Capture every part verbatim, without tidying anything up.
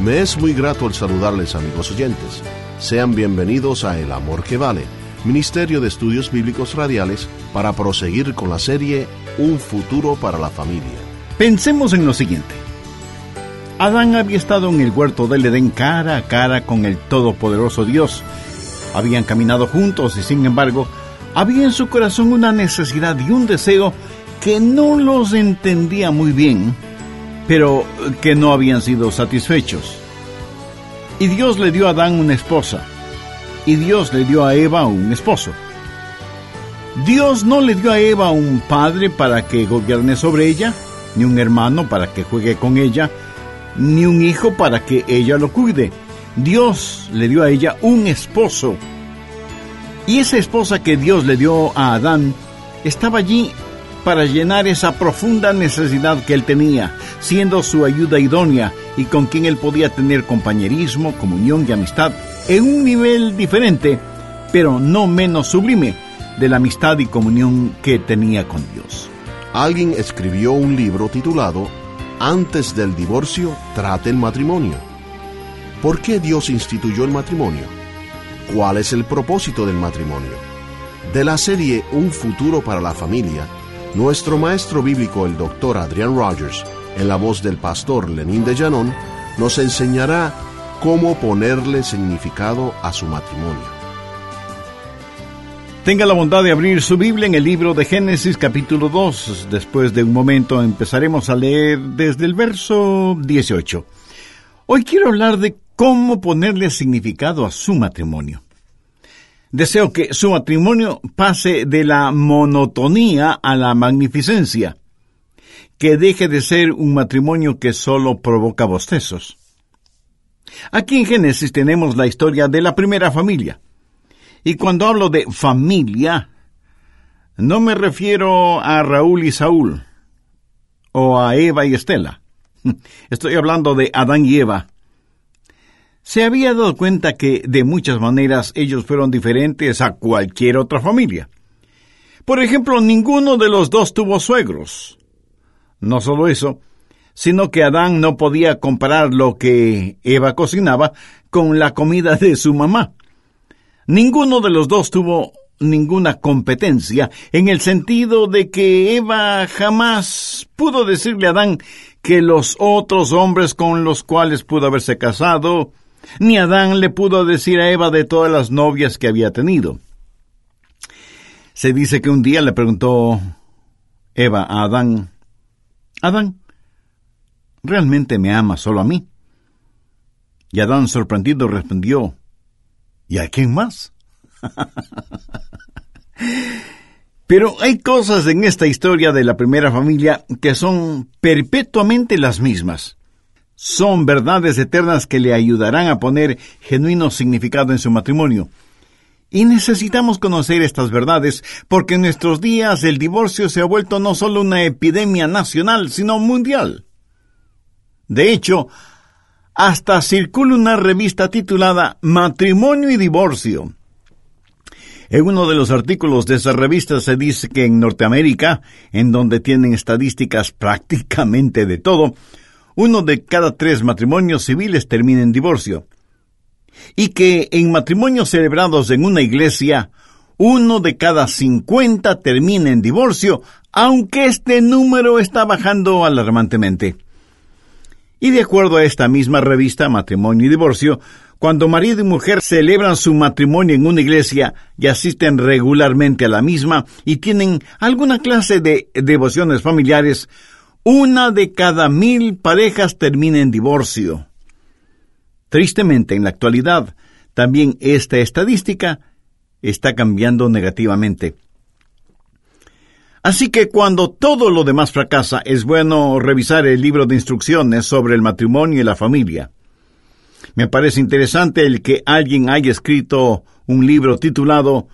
Me es muy grato el saludarles, amigos oyentes. Sean bienvenidos a El Amor que Vale, Ministerio de Estudios Bíblicos Radiales, para proseguir con la serie Un futuro para la familia. Pensemos en lo siguiente. Adán había estado en el huerto del Edén cara a cara con el todopoderoso Dios. Habían caminado juntos y, sin embargo, había en su corazón una necesidad y un deseo que no los entendía muy bien, pero que no habían sido satisfechos. Y Dios le dio a Adán una esposa, y Dios le dio a Eva un esposo. Dios no le dio a Eva un padre para que gobierne sobre ella, ni un hermano para que juegue con ella, ni un hijo para que ella lo cuide. Dios le dio a ella un esposo. Y esa esposa que Dios le dio a Adán estaba allí para llenar esa profunda necesidad que él tenía, siendo su ayuda idónea y con quien él podía tener compañerismo, comunión y amistad en un nivel diferente, pero no menos sublime, de la amistad y comunión que tenía con Dios. Alguien escribió un libro titulado Antes del divorcio, trate el matrimonio. ¿Por qué Dios instituyó el matrimonio? ¿Cuál es el propósito del matrimonio? De la serie Un futuro para la familia, nuestro maestro bíblico, el doctor Adrian Rogers, en la voz del pastor Lenín de Llanón, nos enseñará cómo ponerle significado a su matrimonio. Tenga la bondad de abrir su Biblia en el libro de Génesis capítulo dos. Después de un momento empezaremos a leer desde el verso dieciocho. Hoy quiero hablar de cómo ponerle significado a su matrimonio. Deseo que su matrimonio pase de la monotonía a la magnificencia, que deje de ser un matrimonio que solo provoca bostezos. Aquí en Génesis tenemos la historia de la primera familia. Y cuando hablo de familia, no me refiero a Raúl y Saúl, o a Eva y Estela. Estoy hablando de Adán y Eva. Se había dado cuenta que, de muchas maneras, ellos fueron diferentes a cualquier otra familia. Por ejemplo, ninguno de los dos tuvo suegros. No solo eso, sino que Adán no podía comparar lo que Eva cocinaba con la comida de su mamá. Ninguno de los dos tuvo ninguna competencia, en el sentido de que Eva jamás pudo decirle a Adán que los otros hombres con los cuales pudo haberse casado, ni Adán le pudo decir a Eva de todas las novias que había tenido. Se dice que un día le preguntó Eva a Adán: Adán, ¿realmente me amas solo a mí? Y Adán, sorprendido, respondió: ¿y a quién más? Pero hay cosas en esta historia de la primera familia que son perpetuamente las mismas. Son verdades eternas que le ayudarán a poner genuino significado en su matrimonio. Y necesitamos conocer estas verdades porque en nuestros días el divorcio se ha vuelto no solo una epidemia nacional, sino mundial. De hecho, hasta circula una revista titulada Matrimonio y Divorcio. En uno de los artículos de esa revista se dice que en Norteamérica, en donde tienen estadísticas prácticamente de todo, uno de cada tres matrimonios civiles termina en divorcio. Y que en matrimonios celebrados en una iglesia, uno de cada cincuenta termina en divorcio, aunque este número está bajando alarmantemente. Y de acuerdo a esta misma revista, Matrimonio y Divorcio, cuando marido y mujer celebran su matrimonio en una iglesia y asisten regularmente a la misma y tienen alguna clase de devociones familiares, una de cada mil parejas termina en divorcio. Tristemente, en la actualidad, también esta estadística está cambiando negativamente. Así que cuando todo lo demás fracasa, es bueno revisar el libro de instrucciones sobre el matrimonio y la familia. Me parece interesante el que alguien haya escrito un libro titulado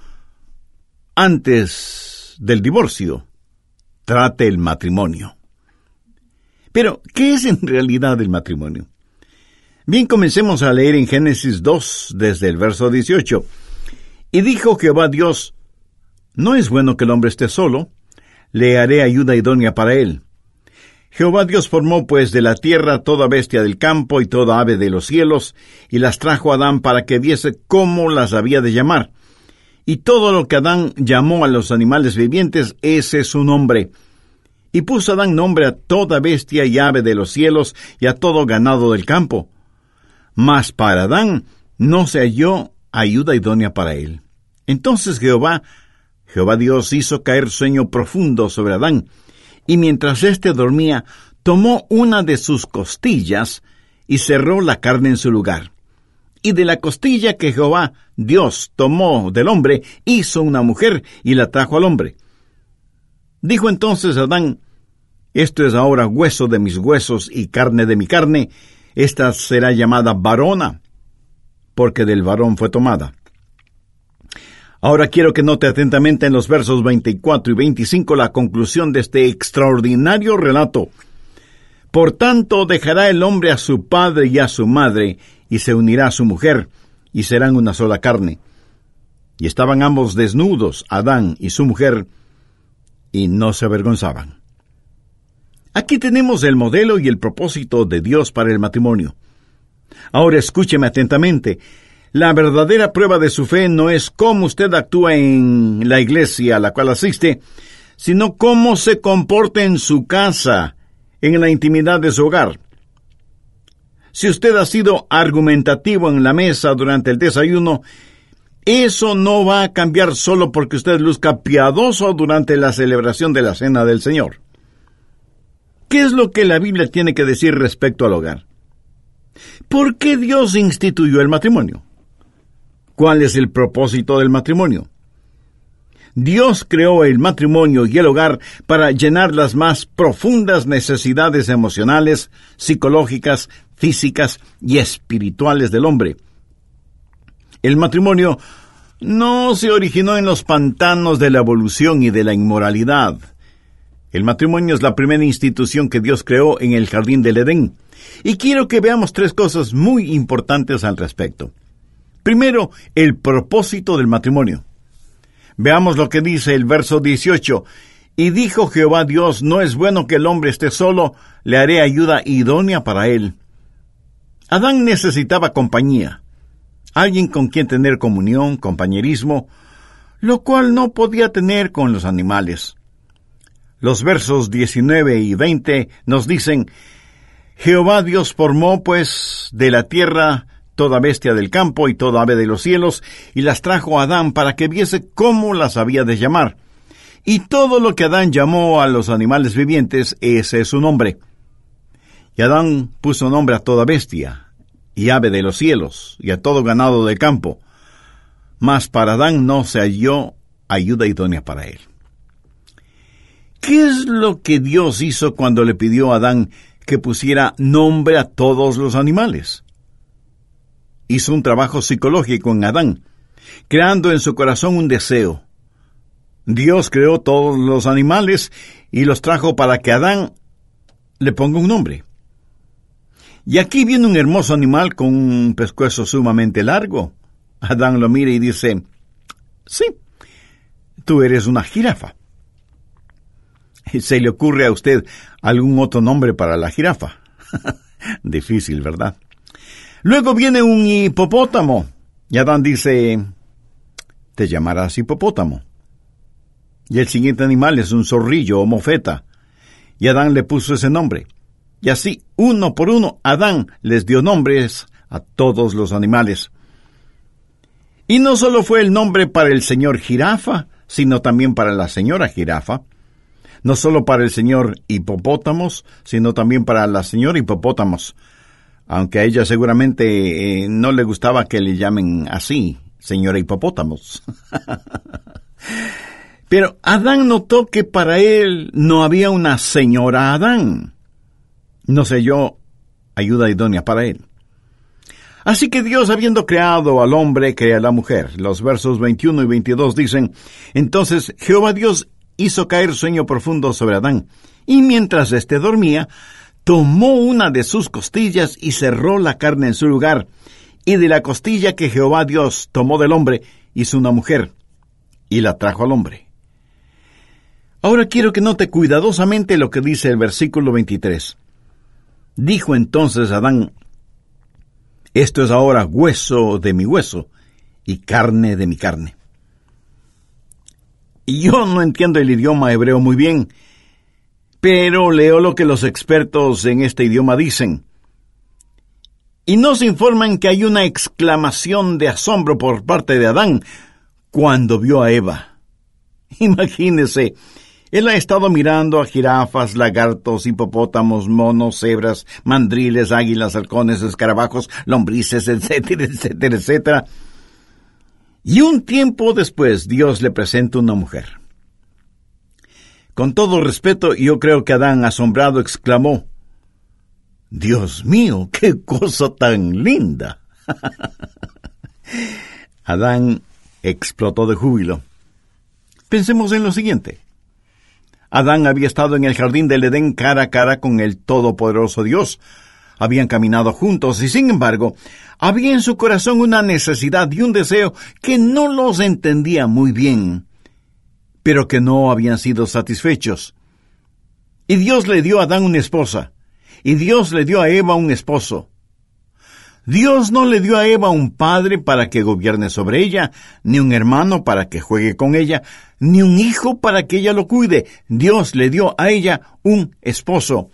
Antes del divorcio, trate el matrimonio. Pero, ¿qué es en realidad el matrimonio? Bien, comencemos a leer en Génesis dos, desde el verso dieciocho. Y dijo Jehová Dios: no es bueno que el hombre esté solo, le haré ayuda idónea para él. Jehová Dios formó pues de la tierra toda bestia del campo y toda ave de los cielos, y las trajo a Adán para que viese cómo las había de llamar. Y todo lo que Adán llamó a los animales vivientes, ese es su nombre. Y puso Adán nombre a toda bestia y ave de los cielos y a todo ganado del campo. Mas para Adán no se halló ayuda idónea para él. Entonces Jehová, Jehová Dios hizo caer sueño profundo sobre Adán, y mientras éste dormía, tomó una de sus costillas y cerró la carne en su lugar. Y de la costilla que Jehová Dios tomó del hombre, hizo una mujer y la trajo al hombre. Dijo entonces Adán: esto es ahora hueso de mis huesos y carne de mi carne. Esta será llamada varona, porque del varón fue tomada. Ahora quiero que note atentamente en los versos veinticuatro y veinticinco la conclusión de este extraordinario relato. Por tanto, dejará el hombre a su padre y a su madre, y se unirá a su mujer, y serán una sola carne. Y estaban ambos desnudos, Adán y su mujer, y no se avergonzaban. Aquí tenemos el modelo y el propósito de Dios para el matrimonio. Ahora escúcheme atentamente. La verdadera prueba de su fe no es cómo usted actúa en la iglesia a la cual asiste, sino cómo se comporta en su casa, en la intimidad de su hogar. Si usted ha sido argumentativo en la mesa durante el desayuno, eso no va a cambiar solo porque usted luzca piadoso durante la celebración de la Cena del Señor. ¿Qué es lo que la Biblia tiene que decir respecto al hogar? ¿Por qué Dios instituyó el matrimonio? ¿Cuál es el propósito del matrimonio? Dios creó el matrimonio y el hogar para llenar las más profundas necesidades emocionales, psicológicas, físicas y espirituales del hombre. El matrimonio no se originó en los pantanos de la evolución y de la inmoralidad. El matrimonio es la primera institución que Dios creó en el jardín del Edén. Y quiero que veamos tres cosas muy importantes al respecto. Primero, el propósito del matrimonio. Veamos lo que dice el verso dieciocho. Y dijo Jehová Dios: no es bueno que el hombre esté solo, le haré ayuda idónea para él. Adán necesitaba compañía, alguien con quien tener comunión, compañerismo, lo cual no podía tener con los animales. Los versos diecinueve y veinte nos dicen: Jehová Dios formó pues de la tierra toda bestia del campo y toda ave de los cielos, y las trajo a Adán para que viese cómo las había de llamar. Y todo lo que Adán llamó a los animales vivientes, ese es su nombre. Y Adán puso nombre a toda bestia, y ave de los cielos, y a todo ganado del campo. Mas para Adán no se halló ayuda idónea para él. ¿Qué es lo que Dios hizo cuando le pidió a Adán que pusiera nombre a todos los animales? Hizo un trabajo psicológico en Adán, creando en su corazón un deseo. Dios creó todos los animales y los trajo para que Adán le ponga un nombre. Y aquí viene un hermoso animal con un pescuezo sumamente largo. Adán lo mira y dice: sí, tú eres una jirafa. ¿Se le ocurre a usted algún otro nombre para la jirafa? Difícil, ¿verdad? Luego viene un hipopótamo. Y Adán dice: te llamarás hipopótamo. Y el siguiente animal es un zorrillo o mofeta. Y Adán le puso ese nombre. Y así, uno por uno, Adán les dio nombres a todos los animales. Y no solo fue el nombre para el señor jirafa, sino también para la señora jirafa. No solo para el señor hipopótamos, sino también para la señora hipopótamos. Aunque a ella seguramente eh, no le gustaba que le llamen así, señora hipopótamos. Pero Adán notó que para él no había una señora Adán. No sé yo, ayuda idónea para él. Así que Dios, habiendo creado al hombre, crea a la mujer. Los versos veintiuno y veintidós dicen: entonces Jehová Dios hizo caer sueño profundo sobre Adán, y mientras éste dormía, tomó una de sus costillas y cerró la carne en su lugar, y de la costilla que Jehová Dios tomó del hombre, hizo una mujer, y la trajo al hombre. Ahora quiero que note cuidadosamente lo que dice el versículo veintitrés. Dijo entonces Adán: esto es ahora hueso de mi hueso y carne de mi carne. Y yo no entiendo el idioma hebreo muy bien, pero leo lo que los expertos en este idioma dicen. Y nos informan que hay una exclamación de asombro por parte de Adán cuando vio a Eva. Imagínese, él ha estado mirando a jirafas, lagartos, hipopótamos, monos, cebras, mandriles, águilas, halcones, escarabajos, lombrices, etcétera, etcétera, etcétera. Y un tiempo después, Dios le presenta una mujer. Con todo respeto, yo creo que Adán, asombrado, exclamó: ¡Dios mío, qué cosa tan linda! Adán explotó de júbilo. Pensemos en lo siguiente. Adán había estado en el jardín del Edén cara a cara con el todopoderoso Dios. Habían caminado juntos y, sin embargo, había en su corazón una necesidad y un deseo que no los entendía muy bien, pero que no habían sido satisfechos. Y Dios le dio a Adán una esposa, y Dios le dio a Eva un esposo. Dios no le dio a Eva un padre para que gobierne sobre ella, ni un hermano para que juegue con ella, ni un hijo para que ella lo cuide. Dios le dio a ella un esposo.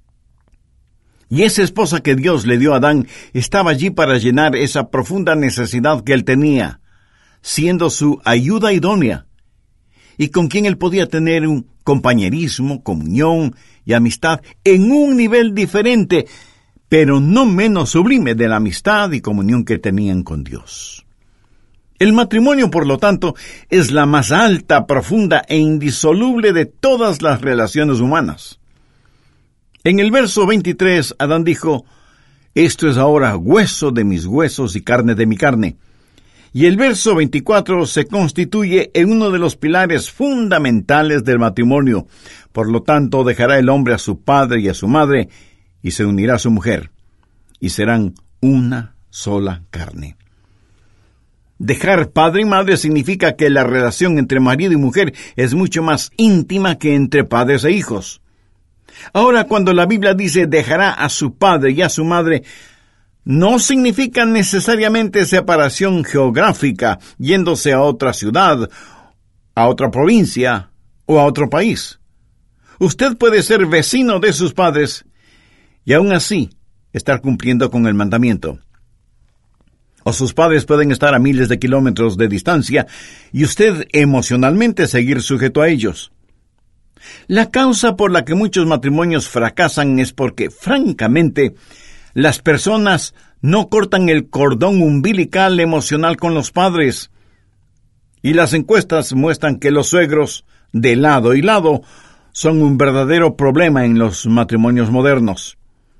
Y esa esposa que Dios le dio a Adán estaba allí para llenar esa profunda necesidad que él tenía, siendo su ayuda idónea, y con quien él podía tener un compañerismo, comunión y amistad en un nivel diferente, pero no menos sublime de la amistad y comunión que tenían con Dios. El matrimonio, por lo tanto, es la más alta, profunda e indisoluble de todas las relaciones humanas. En el verso veintitrés, Adán dijo: esto es ahora hueso de mis huesos y carne de mi carne. Y el verso veinticuatro se constituye en uno de los pilares fundamentales del matrimonio. Por lo tanto, dejará el hombre a su padre y a su madre, y se unirá a su mujer, y serán una sola carne. Dejar padre y madre significa que la relación entre marido y mujer es mucho más íntima que entre padres e hijos. Ahora, cuando la Biblia dice dejará a su padre y a su madre, no significa necesariamente separación geográfica, yéndose a otra ciudad, a otra provincia o a otro país. Usted puede ser vecino de sus padres y aún así estar cumpliendo con el mandamiento. O sus padres pueden estar a miles de kilómetros de distancia y usted emocionalmente seguir sujeto a ellos. La causa por la que muchos matrimonios fracasan es porque, francamente, las personas no cortan el cordón umbilical emocional con los padres. Y las encuestas muestran que los suegros, de lado y lado, son un verdadero problema en los matrimonios modernos.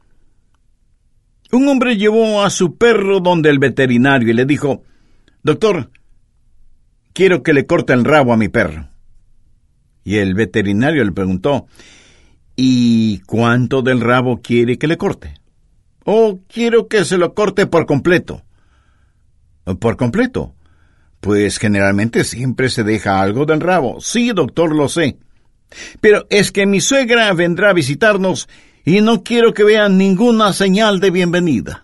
Un hombre llevó a su perro donde el veterinario y le dijo: doctor, quiero que le corte el rabo a mi perro. Y el veterinario le preguntó: ¿y cuánto del rabo quiere que le corte? Oh, quiero que se lo corte por completo. ¿Por completo? Pues generalmente siempre se deja algo del rabo. Sí, doctor, lo sé. Pero es que mi suegra vendrá a visitarnos y no quiero que vean ninguna señal de bienvenida.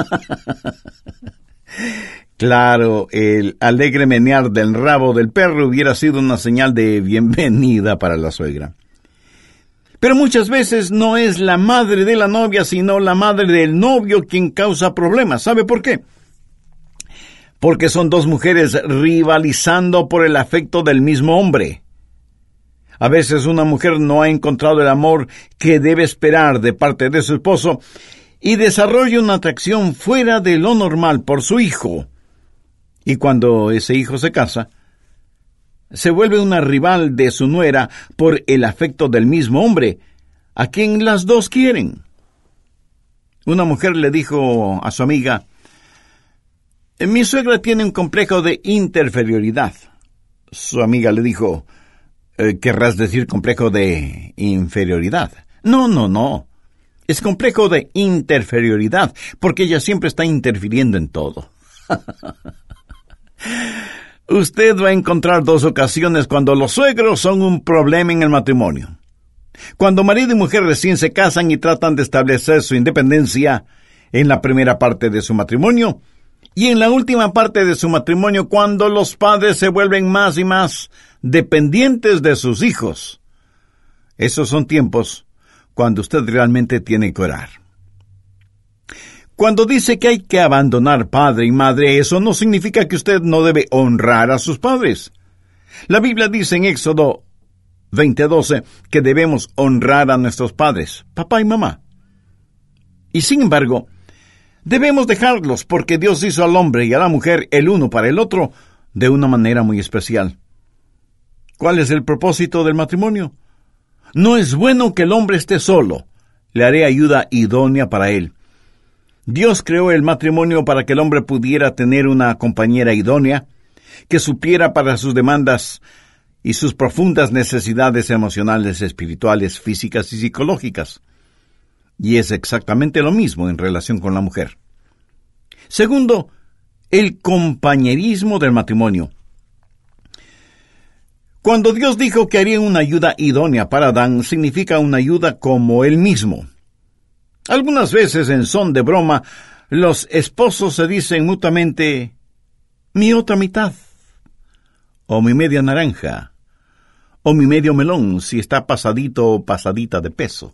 Claro, el alegre menear del rabo del perro hubiera sido una señal de bienvenida para la suegra. Pero muchas veces no es la madre de la novia, sino la madre del novio quien causa problemas. ¿Sabe por qué? Porque son dos mujeres rivalizando por el afecto del mismo hombre. A veces una mujer no ha encontrado el amor que debe esperar de parte de su esposo y desarrolla una atracción fuera de lo normal por su hijo. Y cuando ese hijo se casa, se vuelve una rival de su nuera por el afecto del mismo hombre, a quien las dos quieren. Una mujer le dijo a su amiga: mi suegra tiene un complejo de interferioridad. Su amiga le dijo: ¿querrás decir complejo de inferioridad? No, no, no. Es complejo de interferioridad, porque ella siempre está interfiriendo en todo. Usted va a encontrar dos ocasiones cuando los suegros son un problema en el matrimonio. Cuando marido y mujer recién se casan y tratan de establecer su independencia en la primera parte de su matrimonio, y en la última parte de su matrimonio cuando los padres se vuelven más y más dependientes de sus hijos. Esos son tiempos cuando usted realmente tiene que orar. Cuando dice que hay que abandonar padre y madre, eso no significa que usted no debe honrar a sus padres. La Biblia dice en Éxodo veinte doce que debemos honrar a nuestros padres, papá y mamá. Y sin embargo, debemos dejarlos porque Dios hizo al hombre y a la mujer el uno para el otro de una manera muy especial. ¿Cuál es el propósito del matrimonio? No es bueno que el hombre esté solo. Le haré ayuda idónea para él. Dios creó el matrimonio para que el hombre pudiera tener una compañera idónea que supliera para sus demandas y sus profundas necesidades emocionales, espirituales, físicas y psicológicas. Y es exactamente lo mismo en relación con la mujer. Segundo, el compañerismo del matrimonio. Cuando Dios dijo que haría una ayuda idónea para Adán, significa una ayuda como él mismo. Algunas veces, en son de broma, los esposos se dicen mutuamente, mi otra mitad, o mi media naranja, o mi medio melón, si está pasadito o pasadita de peso.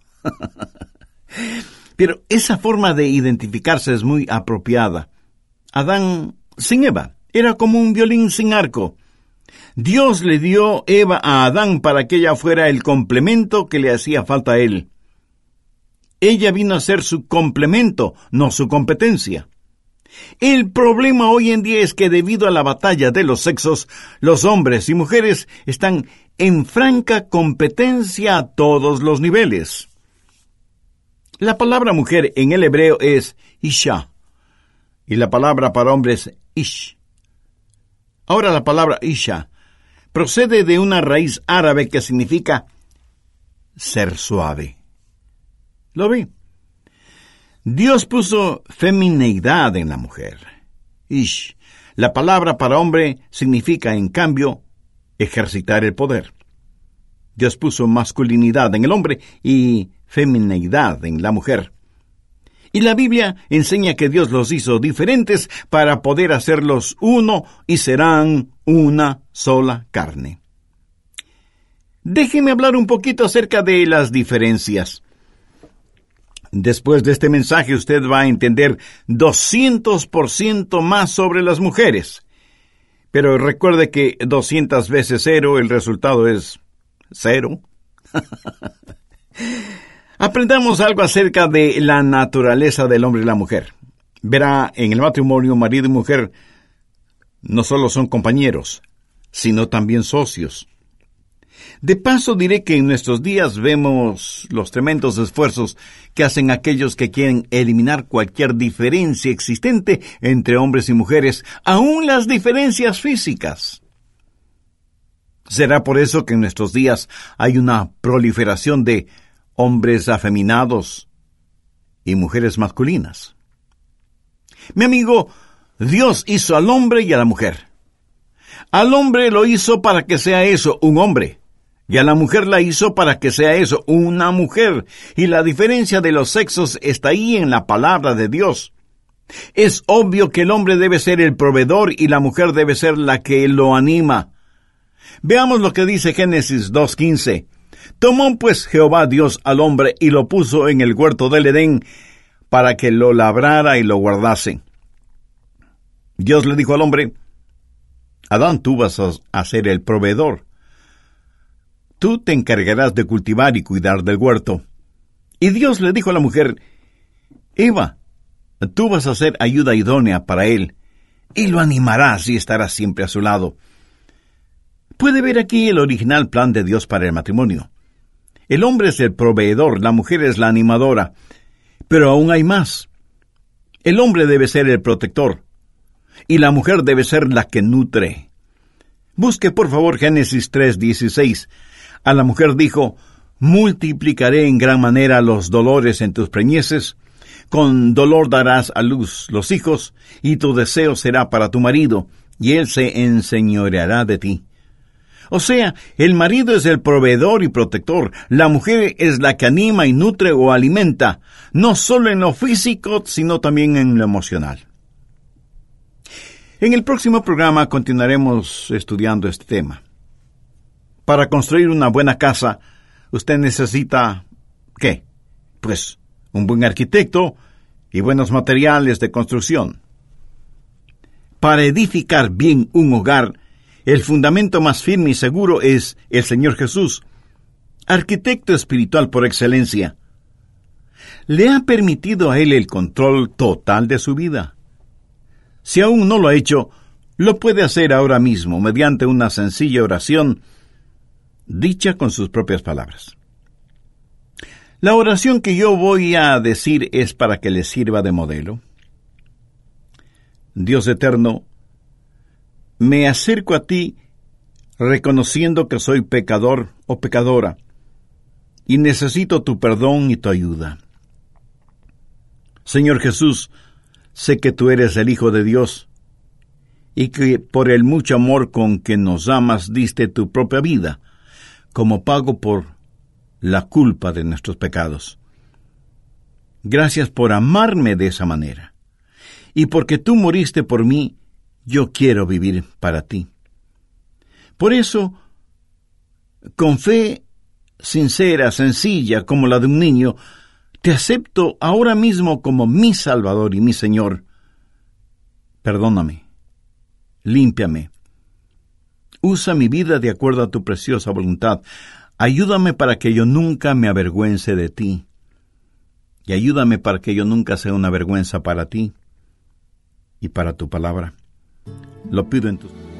Pero esa forma de identificarse es muy apropiada. Adán sin Eva era como un violín sin arco. Dios le dio Eva a Adán para que ella fuera el complemento que le hacía falta a él. Ella vino a ser su complemento, no su competencia. El problema hoy en día es que debido a la batalla de los sexos, los hombres y mujeres están en franca competencia a todos los niveles. La palabra mujer en el hebreo es isha, y la palabra para hombre es ish. Ahora la palabra isha procede de una raíz árabe que significa ser suave. ¿Lo vi? Dios puso femineidad en la mujer. Ish. La palabra para hombre significa, en cambio, ejercitar el poder. Dios puso masculinidad en el hombre y femineidad en la mujer. Y la Biblia enseña que Dios los hizo diferentes para poder hacerlos uno y serán una sola carne. Déjeme hablar un poquito acerca de las diferencias. Después de este mensaje usted va a entender doscientos por ciento más sobre las mujeres. Pero recuerde que doscientas veces cero, el resultado es cero. Aprendamos algo acerca de la naturaleza del hombre y la mujer. Verá, en el matrimonio, marido y mujer no solo son compañeros, sino también socios. De paso diré que en nuestros días vemos los tremendos esfuerzos que hacen aquellos que quieren eliminar cualquier diferencia existente entre hombres y mujeres, aun las diferencias físicas. ¿Será por eso que en nuestros días hay una proliferación de hombres afeminados y mujeres masculinas? Mi amigo, Dios hizo al hombre y a la mujer. Al hombre lo hizo para que sea eso, un hombre. Y a la mujer la hizo para que sea eso, una mujer. Y la diferencia de los sexos está ahí en la palabra de Dios. Es obvio que el hombre debe ser el proveedor y la mujer debe ser la que lo anima. Veamos lo que dice Génesis dos quince. Tomó pues Jehová Dios al hombre y lo puso en el huerto del Edén para que lo labrara y lo guardase. Dios le dijo al hombre, Adán, tú vas a ser el proveedor. Tú te encargarás de cultivar y cuidar del huerto. Y Dios le dijo a la mujer, Eva, tú vas a ser ayuda idónea para él, y lo animarás y estarás siempre a su lado. Puede ver aquí el original plan de Dios para el matrimonio. El hombre es el proveedor, la mujer es la animadora. Pero aún hay más. El hombre debe ser el protector, y la mujer debe ser la que nutre. Busque por favor Génesis tres dieciséis. A la mujer dijo, multiplicaré en gran manera los dolores en tus preñeces, con dolor darás a luz los hijos, y tu deseo será para tu marido, y él se enseñoreará de ti. O sea, el marido es el proveedor y protector, la mujer es la que anima y nutre o alimenta, no solo en lo físico, sino también en lo emocional. En el próximo programa continuaremos estudiando este tema. Para construir una buena casa, usted necesita, ¿qué? Pues, un buen arquitecto y buenos materiales de construcción. Para edificar bien un hogar, el fundamento más firme y seguro es el Señor Jesús, arquitecto espiritual por excelencia. Le ha permitido a Él el control total de su vida. Si aún no lo ha hecho, lo puede hacer ahora mismo mediante una sencilla oración dicha con sus propias palabras. La oración que yo voy a decir es para que le sirva de modelo. Dios eterno, me acerco a ti reconociendo que soy pecador o pecadora y necesito tu perdón y tu ayuda. Señor Jesús, sé que tú eres el Hijo de Dios y que por el mucho amor con que nos amas diste tu propia vida como pago por la culpa de nuestros pecados. Gracias por amarme de esa manera. Y porque tú moriste por mí, yo quiero vivir para ti. Por eso, con fe sincera, sencilla, como la de un niño, te acepto ahora mismo como mi Salvador y mi Señor. Perdóname, límpiame. Usa mi vida de acuerdo a tu preciosa voluntad. Ayúdame para que yo nunca me avergüence de ti. Y ayúdame para que yo nunca sea una vergüenza para ti y para tu palabra. Lo pido en tus